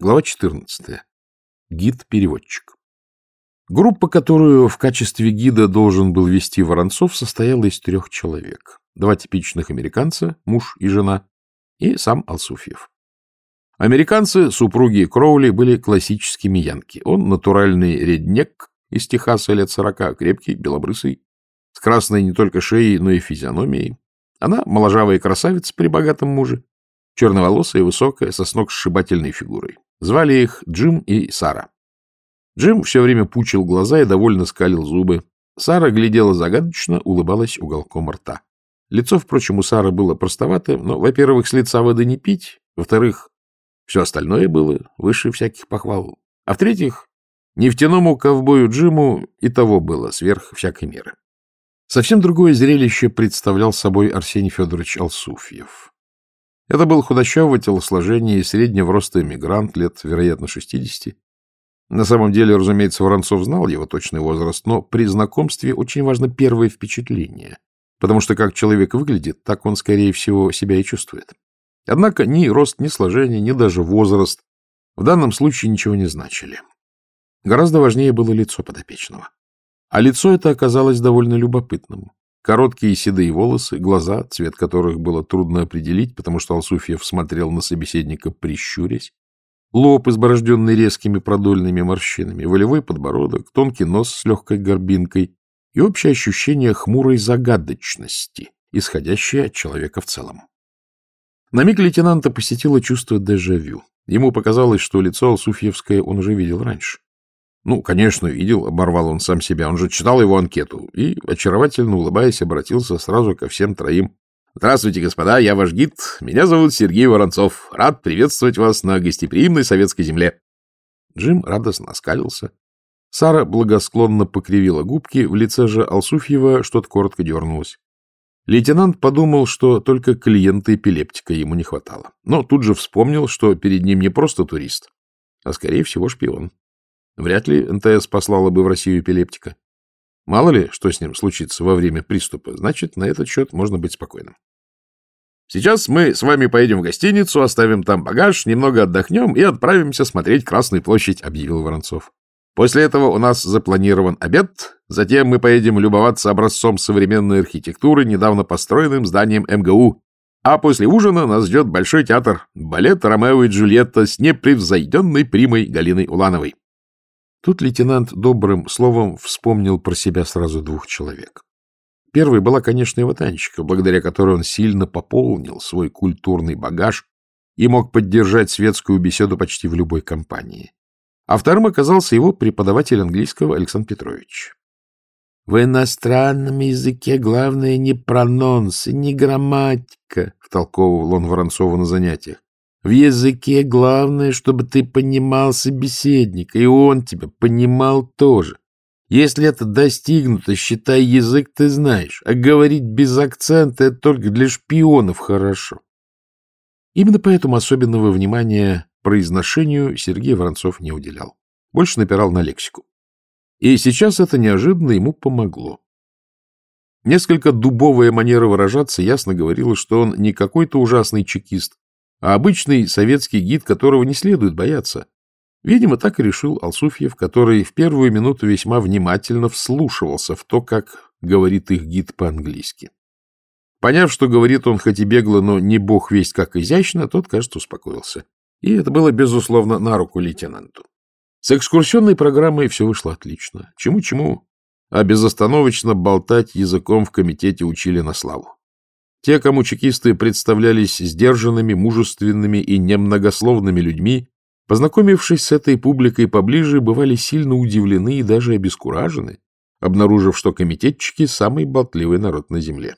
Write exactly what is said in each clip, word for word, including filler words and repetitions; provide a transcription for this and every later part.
Глава четырнадцатая. Гид-переводчик. Группа, которую в качестве гида должен был вести Воронцов, состояла из трех человек. Два типичных американца, муж и жена, и сам Алсуфьев. Американцы, супруги Кроули, были классическими янки. Он натуральный реднек из Техаса лет сорока, крепкий, белобрысый, с красной не только шеей, но и физиономией. Она моложавая красавица при богатом муже, черноволосая, высокая, со сногсшибательной фигурой. Звали их Джим и Сара. Джим все время пучил глаза и довольно скалил зубы. Сара глядела загадочно, улыбалась уголком рта. Лицо, впрочем, у Сары было простоватое, но, во-первых, с лица воды не пить, во-вторых, все остальное было выше всяких похвал, а в-третьих, нефтяному ковбою Джиму и того было сверх всякой меры. Совсем другое зрелище представлял собой Арсений Федорович Алсуфьев. Это был худощавого телосложения и среднего роста эмигрант, лет, вероятно, шестидесяти. На самом деле, разумеется, Воронцов знал его точный возраст, но при знакомстве очень важно первое впечатление, потому что как человек выглядит, так он, скорее всего, себя и чувствует. Однако ни рост, ни сложение, ни даже возраст в данном случае ничего не значили. Гораздо важнее было лицо подопечного. А лицо это оказалось довольно любопытным. Короткие седые волосы, глаза, цвет которых было трудно определить, потому что Алсуфьев смотрел на собеседника, прищурясь, лоб, изборожденный резкими продольными морщинами, волевой подбородок, тонкий нос с легкой горбинкой и общее ощущение хмурой загадочности, исходящее от человека в целом. На миг лейтенанта посетило чувство дежавю. Ему показалось, что лицо Алсуфьевское он уже видел раньше. Ну, конечно, видел, оборвал он сам себя, он же читал его анкету и, очаровательно улыбаясь, обратился сразу ко всем троим. Здравствуйте, господа, я ваш гид, меня зовут Сергей Воронцов, рад приветствовать вас на гостеприимной советской земле. Джим радостно оскалился. Сара благосклонно покривила губки, в лице же Алсуфьева что-то коротко дернулось. Лейтенант подумал, что только клиента-эпилептика ему не хватало, но тут же вспомнил, что перед ним не просто турист, а, скорее всего, шпион. Вряд ли эн тэ эс послала бы в Россию эпилептика. Мало ли, что с ним случится во время приступа, значит, на этот счет можно быть спокойным. Сейчас мы с вами поедем в гостиницу, оставим там багаж, немного отдохнем и отправимся смотреть Красную площадь, объявил Воронцов. После этого у нас запланирован обед, затем мы поедем любоваться образцом современной архитектуры, недавно построенным зданием эм гэ у, а после ужина нас ждет Большой театр, балет «Ромео и Джульетта» с непревзойденной примой Галиной Улановой. Тут лейтенант добрым словом вспомнил про себя сразу двух человек. Первой была, конечно, его Танечка, благодаря которой он сильно пополнил свой культурный багаж и мог поддержать светскую беседу почти в любой компании. А вторым оказался его преподаватель английского Александр Петрович. — В иностранном языке главное не прононс, не грамматика, — втолковывал он Воронцову на занятиях. — В языке главное, чтобы ты понимал собеседника, и он тебя понимал тоже. Если это достигнуто, считай, язык ты знаешь, а говорить без акцента — это только для шпионов хорошо. Именно поэтому особенного внимания произношению Сергей Воронцов не уделял. Больше напирал на лексику. И сейчас это неожиданно ему помогло. Несколько дубовая манера выражаться ясно говорила, что он не какой-то ужасный чекист, а обычный советский гид, которого не следует бояться. Видимо, так и решил Алсуфьев, который в первую минуту весьма внимательно вслушивался в то, как говорит их гид по-английски. Поняв, что говорит он хоть и бегло, но не бог весть как изящно, тот, кажется, успокоился. И это было, безусловно, на руку лейтенанту. С экскурсионной программой все вышло отлично. Чему-чему, а безостановочно болтать языком в комитете учили на славу. Те, кому чекисты представлялись сдержанными, мужественными и немногословными людьми, познакомившись с этой публикой поближе, бывали сильно удивлены и даже обескуражены, обнаружив, что комитетчики — самый болтливый народ на земле.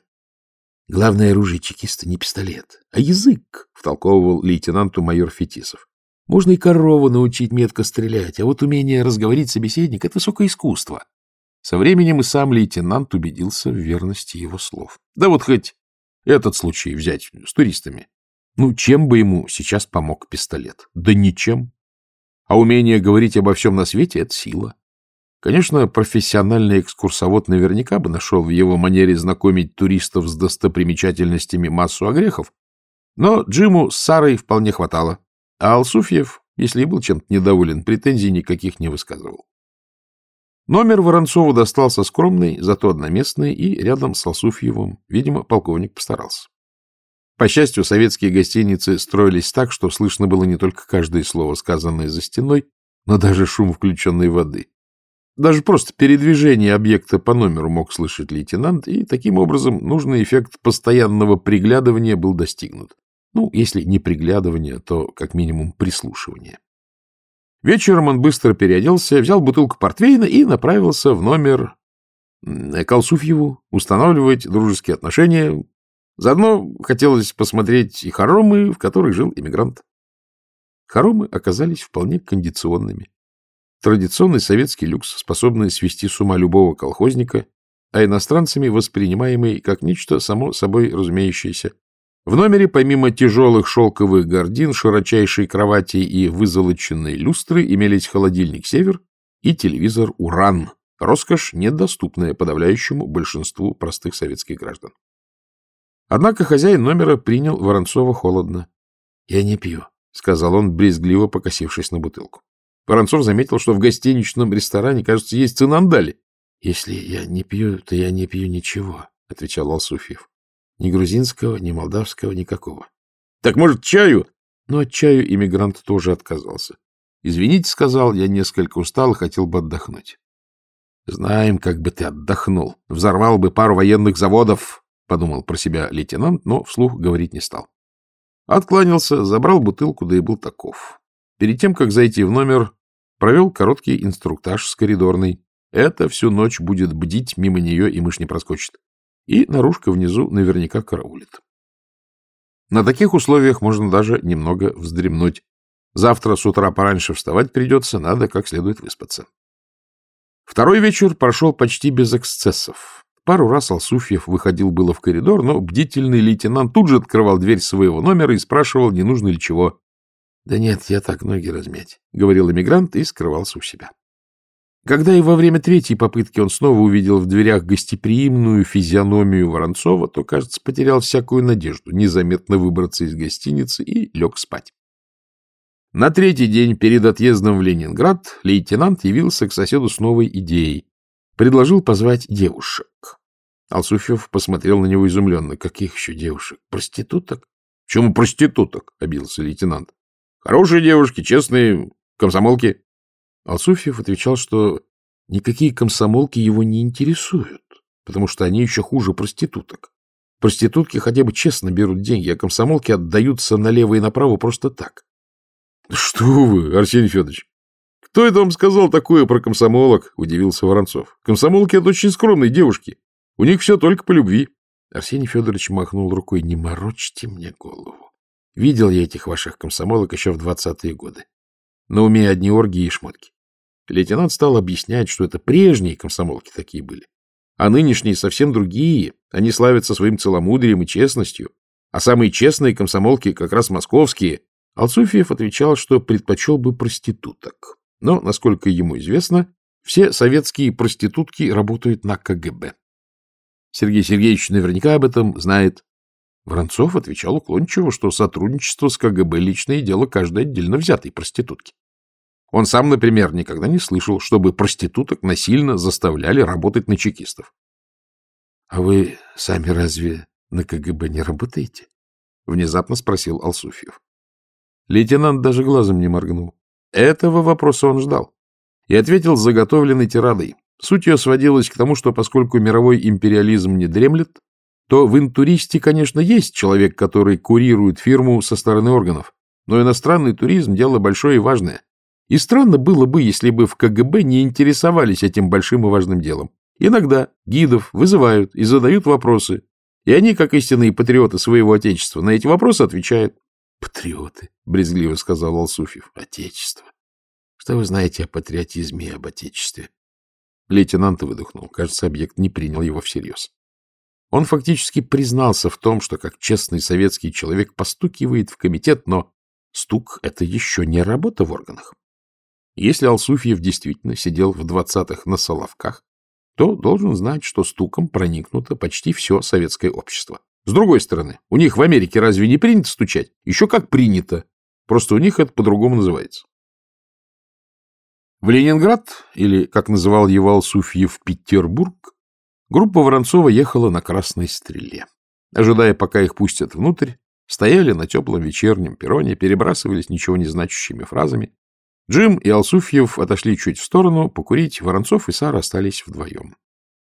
— Главное оружие чекиста не пистолет, а язык, — втолковывал лейтенанту майор Фетисов. — Можно и корову научить метко стрелять, а вот умение разговорить собеседника — это высокое искусство. Со временем и сам лейтенант убедился в верности его слов. Да вот хоть этот случай взять с туристами. Ну, чем бы ему сейчас помог пистолет? Да ничем. А умение говорить обо всем на свете — это сила. Конечно, профессиональный экскурсовод наверняка бы нашел в его манере знакомить туристов с достопримечательностями массу огрехов, но Джиму с Сарой вполне хватало, а Алсуфьев Если и был чем-то недоволен, претензий никаких не высказывал. Номер Воронцову достался скромный, зато одноместный, и рядом с Алсуфьевым. Видимо, полковник постарался. По счастью, советские гостиницы строились так, что слышно было не только каждое слово, сказанное за стеной, но даже шум включенной воды. Даже просто передвижение объекта по номеру мог слышать лейтенант, и таким образом нужный эффект постоянного приглядывания был достигнут. Ну, если не приглядывание, то как минимум прислушивание. Вечером он быстро переоделся, взял бутылку портвейна и направился в номер к Алсуфьеву устанавливать дружеские отношения. Заодно хотелось посмотреть и хоромы, в которых жил эмигрант. Хоромы оказались вполне кондиционными. Традиционный советский люкс, способный свести с ума любого колхозника, а иностранцами воспринимаемый как нечто само собой разумеющееся. В номере, помимо тяжелых шелковых гардин, широчайшей кровати и вызолоченной люстры, имелись холодильник «Север» и телевизор «Уран». Роскошь, недоступная подавляющему большинству простых советских граждан. Однако хозяин номера принял Воронцова холодно. — Я не пью, — сказал он, брезгливо покосившись на бутылку. Воронцов заметил, что в гостиничном ресторане, кажется, есть цинандали. — Если я не пью, то я не пью ничего, — отвечал Алсуфьев. Ни грузинского, ни молдавского, никакого. — Так, может, чаю? Но от чаю иммигрант тоже отказался. — Извините, — сказал, — я несколько устал и хотел бы отдохнуть. — Знаем, как бы ты отдохнул. Взорвал бы пару военных заводов, — подумал про себя лейтенант, но вслух говорить не стал. Откланялся, забрал бутылку, да и был таков. Перед тем, как зайти в номер, провел короткий инструктаж с коридорной. Это всю ночь будет бдить, мимо нее и мышь не проскочит. И наружка внизу наверняка караулит. На таких условиях можно даже немного вздремнуть. Завтра с утра пораньше вставать придется, надо как следует выспаться. Второй вечер прошел почти без эксцессов. Пару раз Алсуфьев выходил было в коридор, но бдительный лейтенант тут же открывал дверь своего номера и спрашивал, не нужно ли чего. — Да нет, я так ноги размять, — говорил эмигрант и скрывался у себя. Когда и во время третьей попытки он снова увидел в дверях гостеприимную физиономию Воронцова, то, кажется, потерял всякую надежду незаметно выбраться из гостиницы и лег спать. На третий день перед отъездом в Ленинград лейтенант явился к соседу с новой идеей. Предложил позвать девушек. Алсуфьев посмотрел на него изумленно. — Каких еще девушек? Проституток? — Почему проституток? — обиделся лейтенант. — Хорошие девушки, честные, комсомолки. Алсуфьев отвечал, что никакие комсомолки его не интересуют, потому что они еще хуже проституток. Проститутки хотя бы честно берут деньги, а комсомолки отдаются налево и направо просто так. — Что вы, Арсений Федорович, кто это вам сказал такое про комсомолок? — удивился Воронцов. — Комсомолки — это очень скромные девушки. У них все только по любви. Арсений Федорович махнул рукой. — Не морочьте мне голову. Видел я этих ваших комсомолок еще в двадцатые годы. На уме одни оргии и шмотки. Лейтенант стал объяснять, что это прежние комсомолки такие были. А нынешние совсем другие. Они славятся своим целомудрием и честностью. А самые честные комсомолки как раз московские. Алсуфьев отвечал, что предпочел бы проституток. Но, насколько ему известно, все советские проститутки работают на ка гэ бэ. Сергей Сергеевич наверняка об этом знает. Воронцов отвечал уклончиво, что сотрудничество с ка гэ бэ — личное дело каждой отдельно взятой проститутки. Он сам, например, никогда не слышал, чтобы проституток насильно заставляли работать на чекистов. — А вы сами разве на ка гэ бэ не работаете? — внезапно спросил Алсуфьев. Лейтенант даже глазом не моргнул. Этого вопроса он ждал. И ответил заготовленной тирадой. Суть ее сводилась к тому, что поскольку мировой империализм не дремлет, то в интуристе, конечно, есть человек, который курирует фирму со стороны органов. Но иностранный туризм — дело большое и важное. И странно было бы, если бы в ка гэ бэ не интересовались этим большим и важным делом. Иногда гидов вызывают и задают вопросы. И они, как истинные патриоты своего отечества, на эти вопросы отвечают. — Патриоты, — брезгливо сказал Алсуфьев. — Отечество. Что вы знаете о патриотизме и об отечестве? Лейтенант выдохнул. Кажется, объект не принял его всерьез. Он фактически признался в том, что как честный советский человек постукивает в комитет, но стук — это еще не работа в органах. Если Алсуфьев действительно сидел в двадцатых на Соловках, то должен знать, что стуком проникнуто почти все советское общество. С другой стороны, у них в Америке разве не принято стучать? Еще как принято. Просто у них это по-другому называется. В Ленинград, или, как называл его Алсуфьев, Петербург, группа Воронцова ехала на Красной Стреле. Ожидая, пока их пустят внутрь, стояли на теплом вечернем перроне, перебрасывались ничего не значащими фразами. Джим и Алсуфьев отошли чуть в сторону покурить, Воронцов и Сара остались вдвоем.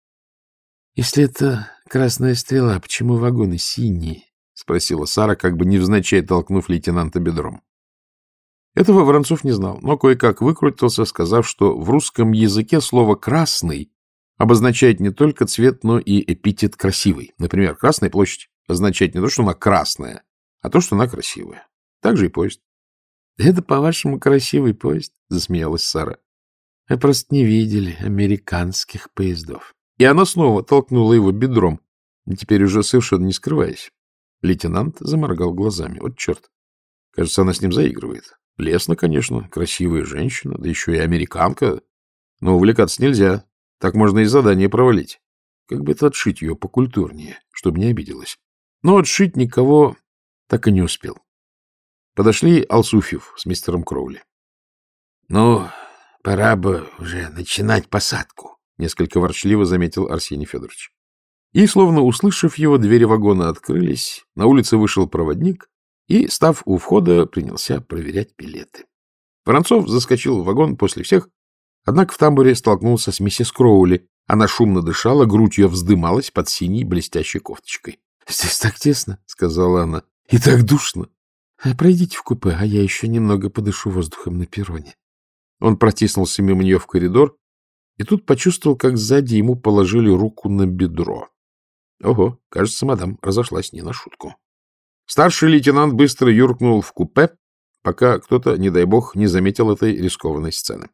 — Если это Красная Стрела, почему вагоны синие? — спросила Сара, как бы невзначай толкнув лейтенанта бедром. Этого Воронцов не знал, но кое-как выкрутился, сказав, что в русском языке слово «красный» обозначает не только цвет, но и эпитет «красивый». Например, Красная площадь означает не то, что она красная, а то, что она красивая. Так же и поезд. — Это, по-вашему, красивый поезд? — засмеялась Сара. — Вы просто не видели американских поездов. И она снова толкнула его бедром, теперь уже совершенно не скрываясь. Лейтенант заморгал глазами. Вот черт. Кажется, она с ним заигрывает. Лестно, конечно, красивая женщина, да еще и американка. Но увлекаться нельзя. Так можно и задание провалить. Как бы это отшить ее покультурнее, чтобы не обиделась. Но отшить никого так и не успел. Подошли Алсуфьев с мистером Кроули. — Ну, пора бы уже начинать посадку, — несколько ворчливо заметил Арсений Федорович. И, словно услышав его, двери вагона открылись, на улице вышел проводник и, став у входа, принялся проверять билеты. Воронцов заскочил в вагон после всех, однако в тамбуре столкнулся с миссис Кроули. Она шумно дышала, грудь ее вздымалась под синей блестящей кофточкой. — Здесь так тесно, — сказала она, — и так душно. — Пройдите в купе, а я еще немного подышу воздухом на перроне. Он протиснулся мимо нее в коридор и тут почувствовал, как сзади ему положили руку на бедро. Ого, кажется, мадам разошлась не на шутку. Старший лейтенант быстро юркнул в купе, пока кто-то, не дай бог, не заметил этой рискованной сцены.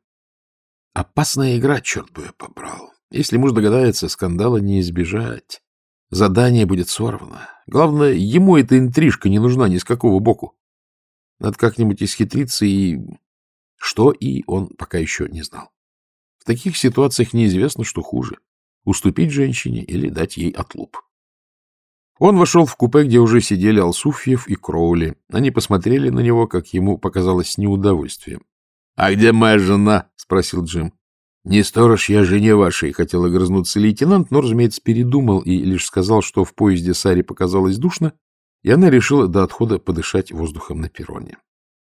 Опасная игра, черт бы ее побрал. Если муж догадается, скандала не избежать. Задание будет сорвано. Главное, ему эта интрижка не нужна ни с какого боку. Надо как-нибудь исхитриться, и... Что и он пока еще не знал. В таких ситуациях неизвестно, что хуже — уступить женщине или дать ей отлуп. Он вошел в купе, где уже сидели Алсуфьев и Кроули. Они посмотрели на него, как ему показалось, с неудовольствием. — А где моя жена? — спросил Джим. — Не сторож я жене вашей, — хотел огрызнуться лейтенант, но, разумеется, передумал и лишь сказал, что в поезде Саре показалось душно, и она решила до отхода подышать воздухом на перроне.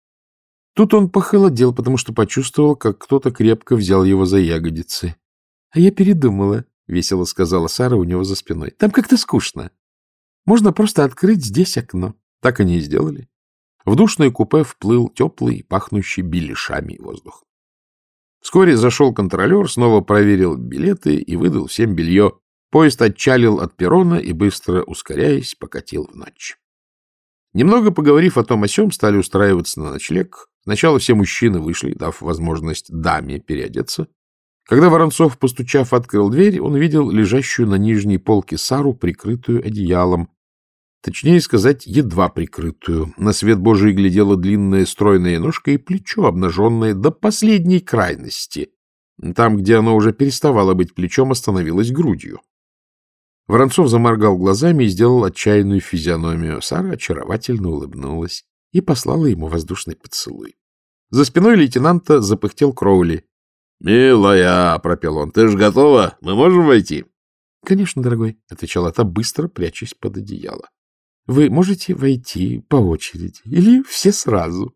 Тут он похолодел, потому что почувствовал, как кто-то крепко взял его за ягодицы. — А я передумала, — весело сказала Сара у него за спиной. — Там как-то скучно. Можно просто открыть здесь окно. Так они и сделали. В душное купе вплыл теплый, пахнущий беляшами воздух. Вскоре зашел контролер, снова проверил билеты и выдал всем белье. Поезд отчалил от перрона и, быстро ускоряясь, покатил в ночь. Немного поговорив о том о сём, стали устраиваться на ночлег. Сначала все мужчины вышли, дав возможность даме переодеться. Когда Воронцов, постучав, открыл дверь, он увидел лежащую на нижней полке Сару, прикрытую одеялом. Точнее сказать, едва прикрытую. На свет Божий глядела длинная стройная ножка и плечо, обнаженное до последней крайности. Там, где оно уже переставало быть плечом, остановилось грудью. Воронцов заморгал глазами и сделал отчаянную физиономию. Сара очаровательно улыбнулась и послала ему воздушный поцелуй. За спиной лейтенанта запыхтел Кроули. — Милая, — пропел он, — ты ж готова? Мы можем войти? — Конечно, дорогой, — отвечала та, быстро прячась под одеяло. — Вы можете войти по очереди или все сразу.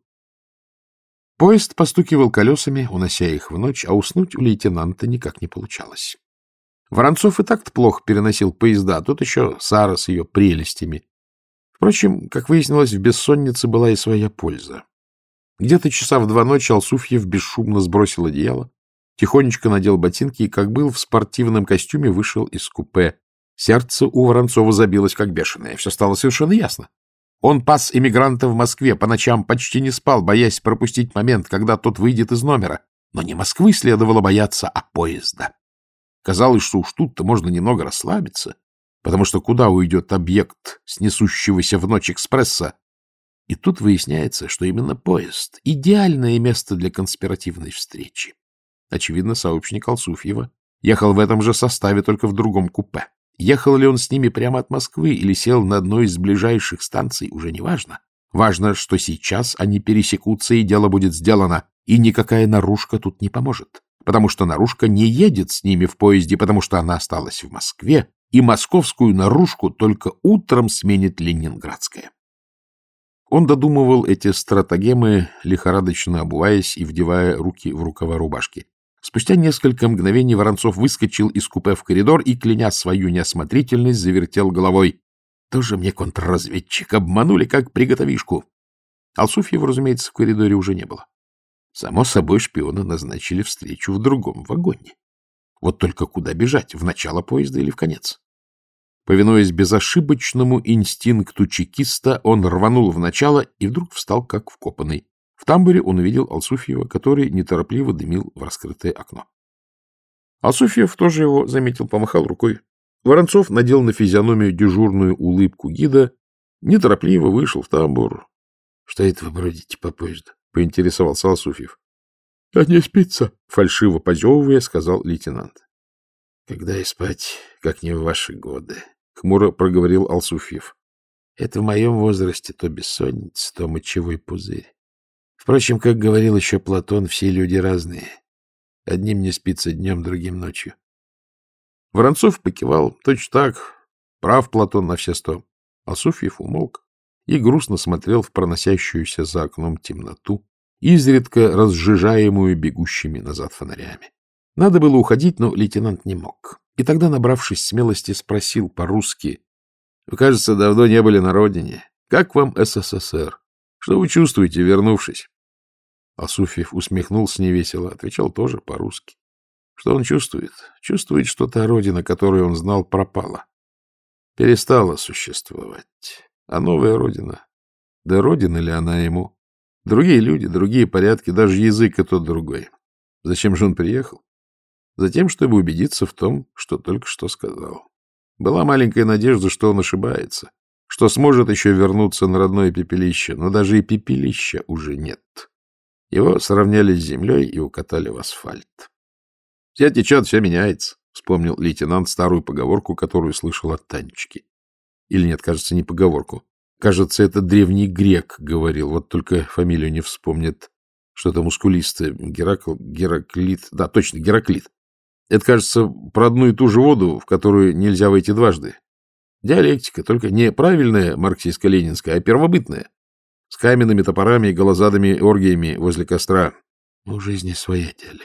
Поезд постукивал колесами, унося их в ночь, а уснуть у лейтенанта никак не получалось. Воронцов и так-то плохо переносил поезда, а тут еще Сара с ее прелестями. Впрочем, как выяснилось, в бессоннице была и своя польза. Где-то часа в два ночи Алсуфьев бесшумно сбросил одеяло, тихонечко надел ботинки и, как был в спортивном костюме, вышел из купе. Сердце у Воронцова забилось как бешеное. Все стало совершенно ясно. Он пас эмигранта в Москве, по ночам почти не спал, боясь пропустить момент, когда тот выйдет из номера. Но не Москвы следовало бояться, а поезда. Казалось, что уж тут-то можно немного расслабиться, потому что куда уйдет объект с несущегося в ночь экспресса? И тут выясняется, что именно поезд — идеальное место для конспиративной встречи. Очевидно, сообщник Алсуфьева ехал в этом же составе, только в другом купе. Ехал ли он с ними прямо от Москвы или сел на одной из ближайших станций, уже не важно. Важно, что сейчас они пересекутся, и дело будет сделано. И никакая наружка тут не поможет, потому что наружка не едет с ними в поезде, потому что она осталась в Москве, и московскую наружку только утром сменит ленинградская. Он додумывал эти стратагемы, лихорадочно обуваясь и вдевая руки в рукава рубашки. Спустя несколько мгновений Воронцов выскочил из купе в коридор и, кляня свою неосмотрительность, завертел головой. Тоже мне контрразведчик, обманули как приготовишку. Алсуфьева, разумеется, в коридоре уже не было. Само собой, шпиона назначили встречу в другом вагоне. Вот только куда бежать, в начало поезда или в конец? Повинуясь безошибочному инстинкту чекиста, он рванул в начало и вдруг встал как вкопанный. В тамбуре он увидел Алсуфьева, который неторопливо дымил в раскрытое окно. Алсуфьев тоже его заметил, помахал рукой. Воронцов надел на физиономию дежурную улыбку гида, неторопливо вышел в тамбур. — Что это вы бродите по поезду? — поинтересовался Алсуфьев. — А не спится, — фальшиво позевывая, сказал лейтенант. — Когда и спать, как не в ваши годы, — хмуро проговорил Алсуфьев. — Это в моем возрасте то бессонница, то мочевой пузырь. Впрочем, как говорил еще Платон, все люди разные. Одним не спится днем, другим ночью. Воронцов покивал. Точно так. Прав Платон на все сто. Алсуфьев умолк и грустно смотрел в проносящуюся за окном темноту, изредка разжижаемую бегущими назад фонарями. Надо было уходить, но лейтенант не мог. И тогда, набравшись смелости, спросил по-русски: — Вы, кажется, давно не были на родине. Как вам СССР? Что вы чувствуете, вернувшись? Алсуфьев усмехнулся невесело, отвечал тоже по-русски. Что он чувствует? Чувствует, что та родина, которую он знал, пропала. Перестала существовать. А новая родина? Да родина ли она ему? Другие люди, другие порядки, даже язык и тот другой. Зачем же он приехал? Затем, чтобы убедиться в том, что только что сказал. Была маленькая надежда, что он ошибается, что сможет еще вернуться на родное пепелище, но даже и пепелища уже нет. Его сравняли с землей и укатали в асфальт. Все течет, все меняется, — вспомнил лейтенант старую поговорку, которую слышал от Танечки. Или нет, кажется, не поговорку. Кажется, это древний грек говорил, вот только фамилию не вспомнит. Что-то мускулистое. Геракл, Гераклит. Да, точно, Гераклит. Это, кажется, про одну и ту же воду, в которую нельзя войти дважды. Диалектика, только не правильная марксистско-ленинская, а первобытная. С каменными топорами и голозадыми оргиями возле костра. У жизни своя диалектика.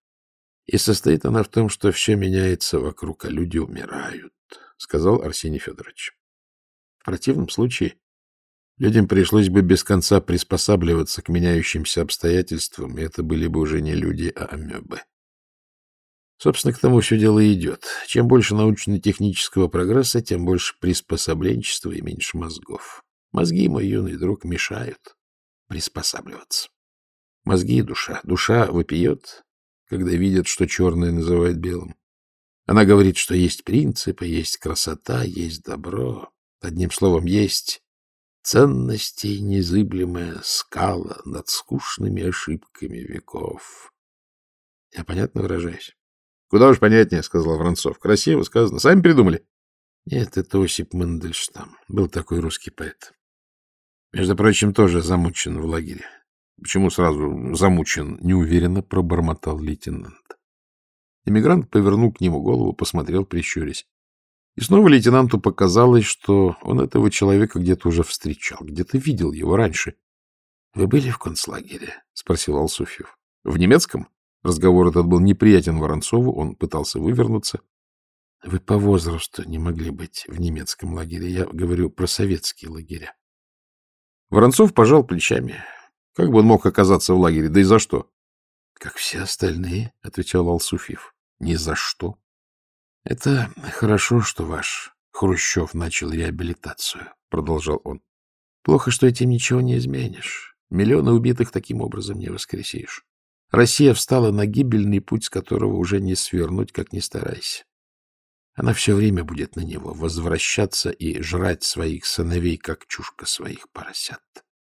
И состоит она в том, что все меняется вокруг, а люди умирают, — сказал Арсений Федорович. В противном случае людям пришлось бы без конца приспосабливаться к меняющимся обстоятельствам, и это были бы уже не люди, а амебы. Собственно, к тому все дело и идет. Чем больше научно-технического прогресса, тем больше приспособленчества и меньше мозгов. Мозги, мой юный друг, мешают приспосабливаться. Мозги и душа. Душа вопиет, когда видят, что черное называют белым. Она говорит, что есть принципы, есть красота, есть добро. Одним словом, есть ценностей незыблемая скала над скучными ошибками веков. Я понятно выражаюсь? — Куда уж понятнее, — сказал Воронцов. — Красиво сказано. Сами придумали? — Нет, это Осип Мандельштам. Был такой русский поэт. Между прочим, тоже замучен в лагере. — Почему сразу замучен? — неуверенно пробормотал лейтенант. Эмигрант повернул к нему голову, посмотрел, прищурясь. И снова лейтенанту показалось, что он этого человека где-то уже встречал, где-то видел его раньше. — Вы были в концлагере? — спросил Алсуфьев. — В немецком? Разговор этот был неприятен Воронцову, он пытался вывернуться. — Вы по возрасту не могли быть в немецком лагере. Я говорю про советские лагеря. Воронцов пожал плечами. Как бы он мог оказаться в лагере? Да и за что? — Как все остальные, — отвечал Алсуфьев. — Ни за что. — Это хорошо, что ваш Хрущев начал реабилитацию, — продолжал он. — Плохо, что этим ничего не изменишь. Миллионы убитых таким образом не воскресишь. Россия встала на гибельный путь, с которого уже не свернуть, как ни старайся. Она все время будет на него возвращаться и жрать своих сыновей, как чушка своих поросят.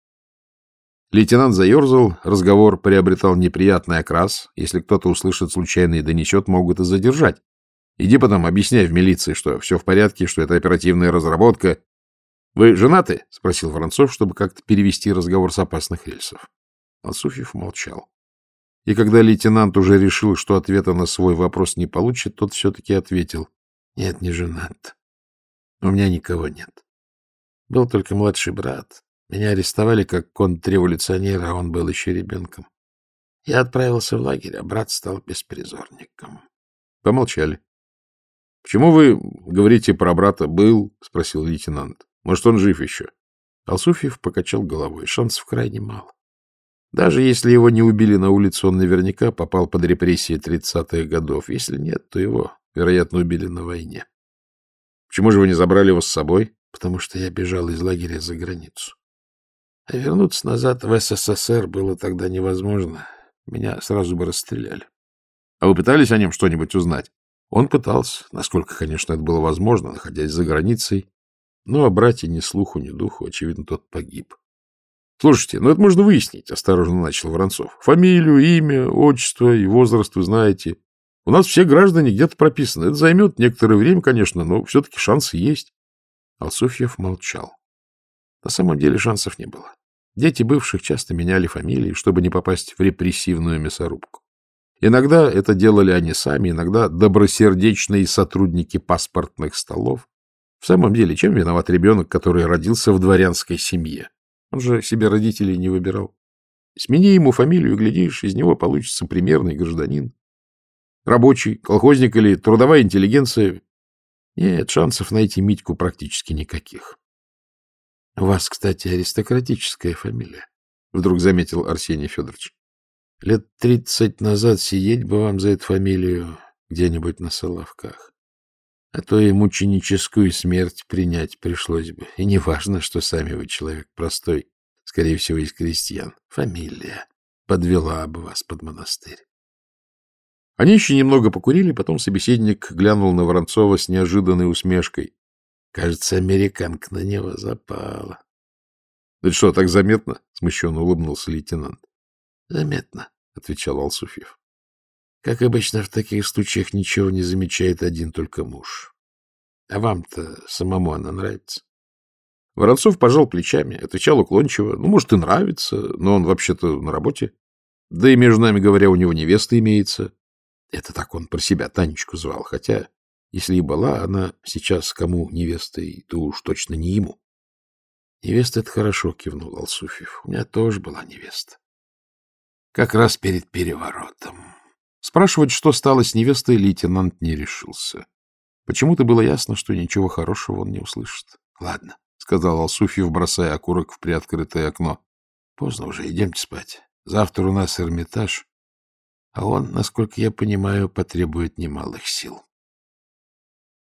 Лейтенант заерзал, разговор приобретал неприятный окрас. Если кто-то услышит случайно и донесет, могут и задержать. Иди потом объясняй в милиции, что все в порядке, что это оперативная разработка. — Вы женаты? — спросил Воронцов, чтобы как-то перевести разговор с опасных рельсов. Алсуфьев молчал. И когда лейтенант уже решил, что ответа на свой вопрос не получит, тот все-таки ответил: — Нет, не женат. У меня никого нет. Был только младший брат. Меня арестовали как контрреволюционера, а он был еще ребенком. Я отправился в лагерь, а брат стал беспризорником. Помолчали. — Почему вы говорите про брата «был»? — спросил лейтенант. — Может, он жив еще? Алсуфьев покачал головой. Шансов крайне мало. Даже если его не убили на улице, он наверняка попал под репрессии тридцатых годов. Если нет, то его, вероятно, убили на войне. — Почему же вы не забрали его с собой? — Потому что я бежал из лагеря за границу. А вернуться назад в СССР было тогда невозможно. Меня сразу бы расстреляли. — А вы пытались о нем что-нибудь узнать? Он пытался, насколько, конечно, это было возможно, находясь за границей. Но о брате ни слуху, ни духу. Очевидно, тот погиб. — Слушайте, ну это можно выяснить, — осторожно начал Воронцов. — Фамилию, имя, отчество и возраст вы знаете. У нас все граждане где-то прописаны. Это займет некоторое время, конечно, но все-таки шансы есть. Алсуфьев молчал. На самом деле шансов не было. Дети бывших часто меняли фамилии, чтобы не попасть в репрессивную мясорубку. Иногда это делали они сами, иногда добросердечные сотрудники паспортных столов. В самом деле, чем виноват ребенок, который родился в дворянской семье? Он же себе родителей не выбирал. Смени ему фамилию, глядишь, из него получится примерный гражданин. Рабочий, колхозник или трудовая интеллигенция. Нет, шансов найти Митьку практически никаких. — У вас, кстати, аристократическая фамилия, — вдруг заметил Арсений Федорович. — Лет тридцать назад сидеть бы вам за эту фамилию где-нибудь на Соловках. А то и мученическую смерть принять пришлось бы. И не важно, что сами вы человек простой, скорее всего, из крестьян. Фамилия подвела бы вас под монастырь. Они еще немного покурили, потом собеседник глянул на Воронцова с неожиданной усмешкой. Кажется, американка на него запала. — Это что, так заметно? — смущенно улыбнулся лейтенант. — Заметно, — отвечал Алсуфьев. — Как обычно, в таких случаях ничего не замечает один только муж. А вам-то самому она нравится? Воронцов пожал плечами, отвечал уклончиво. Ну, может, и нравится, но он вообще-то на работе. Да и, между нами говоря, у него невеста имеется. Это так он про себя Танечку звал, хотя, если и была она сейчас кому невестой, то уж точно не ему. — Невеста — это хорошо, — кивнул Алсуфьев. — У меня тоже была невеста. Как раз перед переворотом. Спрашивать, что стало с невестой, лейтенант не решился. Почему-то было ясно, что ничего хорошего он не услышит. — Ладно, — сказал Алсуфьев, бросая окурок в приоткрытое окно. — Поздно уже, идемте спать. Завтра у нас Эрмитаж. А он, насколько я понимаю, потребует немалых сил.